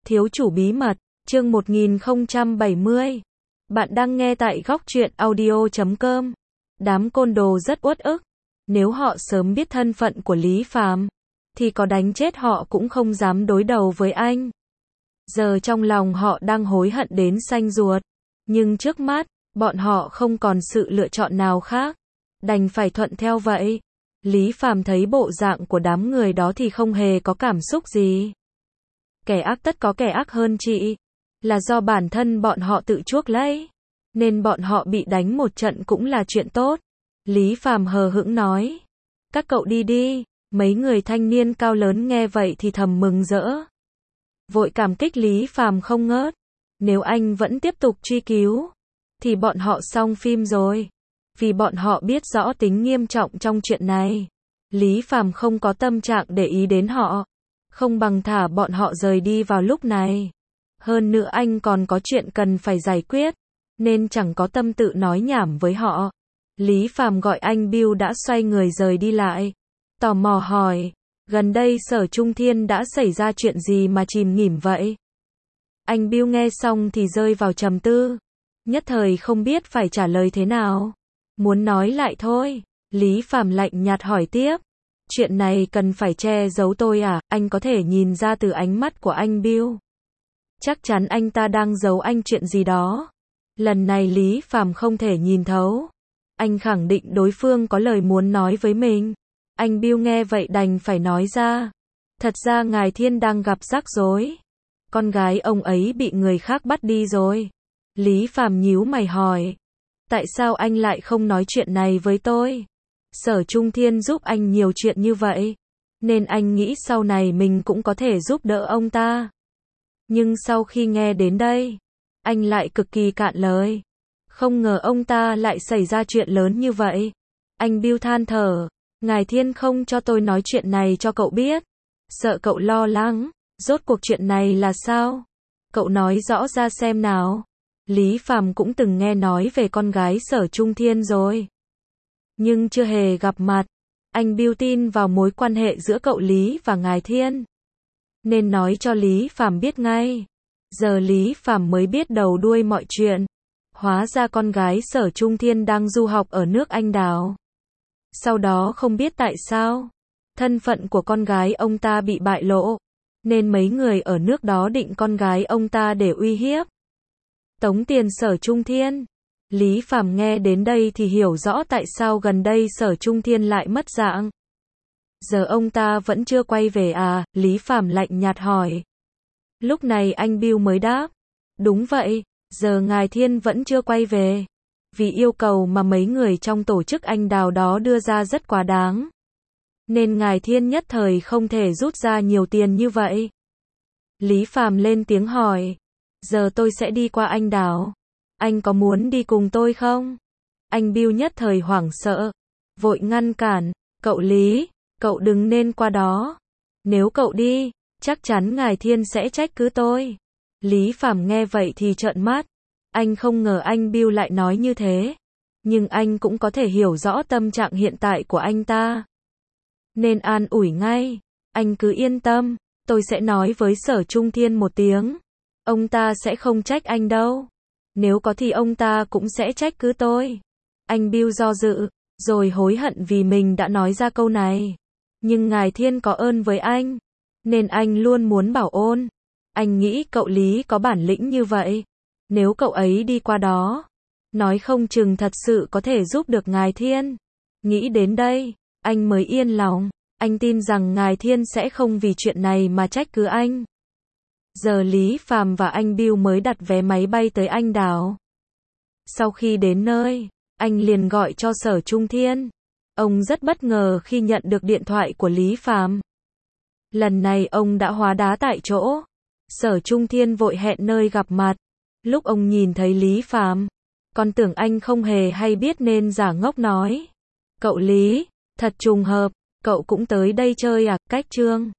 Thiếu chủ bí mật, chương 1070. Bạn đang nghe tại góc truyện audio.com. Đám côn đồ rất uất ức. Nếu họ sớm biết thân phận của Lý Phàm, thì có đánh chết họ cũng không dám đối đầu với anh. Giờ trong lòng họ đang hối hận đến xanh ruột. Nhưng trước mắt, bọn họ không còn sự lựa chọn nào khác. Đành phải thuận theo vậy. Lý Phàm thấy bộ dạng của đám người đó thì không hề có cảm xúc gì. Kẻ ác tất có kẻ ác hơn chị. Là do bản thân bọn họ tự chuốc lấy. Nên bọn họ bị đánh một trận cũng là chuyện tốt. Lý Phàm hờ hững nói. Các cậu đi đi. Mấy người thanh niên cao lớn nghe vậy thì thầm mừng rỡ. Vội cảm kích Lý Phàm không ngớt. Nếu anh vẫn tiếp tục truy cứu, thì bọn họ xong phim rồi. Vì bọn họ biết rõ tính nghiêm trọng trong chuyện này. Lý Phàm không có tâm trạng để ý đến họ. Không bằng thả bọn họ rời đi vào lúc này. Hơn nữa anh còn có chuyện cần phải giải quyết, nên chẳng có tâm tự nói nhảm với họ. Lý Phàm gọi anh Bill đã xoay người rời đi lại. Tò mò hỏi, gần đây Sở Trung Thiên đã xảy ra chuyện gì mà chìm nghỉm vậy? Anh Bill nghe xong thì rơi vào trầm tư. Nhất thời không biết phải trả lời thế nào. Muốn nói lại thôi. Lý Phàm lạnh nhạt hỏi tiếp. Chuyện này cần phải che giấu tôi à? Anh có thể nhìn ra từ ánh mắt của anh Bill. Chắc chắn anh ta đang giấu anh chuyện gì đó. Lần này Lý Phàm không thể nhìn thấu. Anh khẳng định đối phương có lời muốn nói với mình. Anh Bill nghe vậy đành phải nói ra. Thật ra ngài Thiên đang gặp rắc rối. Con gái ông ấy bị người khác bắt đi rồi. Lý Phàm nhíu mày hỏi. Tại sao anh lại không nói chuyện này với tôi? Sở Trung Thiên giúp anh nhiều chuyện như vậy, nên anh nghĩ sau này mình cũng có thể giúp đỡ ông ta. Nhưng sau khi nghe đến đây, anh lại cực kỳ cạn lời. Không ngờ ông ta lại xảy ra chuyện lớn như vậy. Anh Bill than thở. Ngài Thiên không cho tôi nói chuyện này cho cậu biết. Sợ cậu lo lắng. Rốt cuộc chuyện này là sao? Cậu nói rõ ra xem nào. Lý Phàm cũng từng nghe nói về con gái Sở Trung Thiên rồi. Nhưng chưa hề gặp mặt. Anh Bill tin vào mối quan hệ giữa cậu Lý và ngài Thiên, nên nói cho Lý Phàm biết ngay. Giờ Lý Phàm mới biết đầu đuôi mọi chuyện. Hóa ra con gái Sở Trung Thiên đang du học ở nước Anh Đào. Sau đó không biết tại sao, thân phận của con gái ông ta bị bại lộ, nên mấy người ở nước đó định con gái ông ta để uy hiếp, tống tiền Sở Trung Thiên. Lý Phàm nghe đến đây thì hiểu rõ tại sao gần đây Sở Trung Thiên lại mất dạng. Giờ ông ta vẫn chưa quay về à? Lý Phàm lạnh nhạt hỏi. Lúc này anh Bill mới đáp. Đúng vậy, giờ ngài Thiên vẫn chưa quay về. Vì yêu cầu mà mấy người trong tổ chức Anh Đào đó đưa ra rất quá đáng, nên ngài Thiên nhất thời không thể rút ra nhiều tiền như vậy. Lý Phàm lên tiếng hỏi. Giờ tôi sẽ đi qua Anh Đào. Anh có muốn đi cùng tôi không? Anh Bill nhất thời hoảng sợ, vội ngăn cản. Cậu Lý, cậu đừng nên qua đó. Nếu cậu đi, chắc chắn ngài Thiên sẽ trách cứ tôi. Lý Phàm nghe vậy thì trợn mắt. Anh không ngờ anh Bill lại nói như thế. Nhưng anh cũng có thể hiểu rõ tâm trạng hiện tại của anh ta, nên an ủi ngay. Anh cứ yên tâm, tôi sẽ nói với Sở Trung Thiên một tiếng. Ông ta sẽ không trách anh đâu. Nếu có thì ông ta cũng sẽ trách cứ tôi. Anh Bill do dự, rồi hối hận vì mình đã nói ra câu này. Nhưng ngài Thiên có ơn với anh, nên anh luôn muốn bảo ơn. Anh nghĩ cậu Lý có bản lĩnh như vậy. Nếu cậu ấy đi qua đó, nói không chừng thật sự có thể giúp được ngài Thiên. Nghĩ đến đây, anh mới yên lòng. Anh tin rằng ngài Thiên sẽ không vì chuyện này mà trách cứ anh. Giờ Lý Phàm và anh Bill mới đặt vé máy bay tới Anh Đào. Sau khi đến nơi, anh liền gọi cho Sở Trung Thiên. Ông rất bất ngờ khi nhận được điện thoại của Lý Phàm. Lần này ông đã hóa đá tại chỗ. Sở Trung Thiên vội hẹn nơi gặp mặt. Lúc ông nhìn thấy Lý Phàm, còn tưởng anh không hề hay biết nên giả ngốc nói. Cậu Lý, thật trùng hợp, cậu cũng tới đây chơi à? Cách chương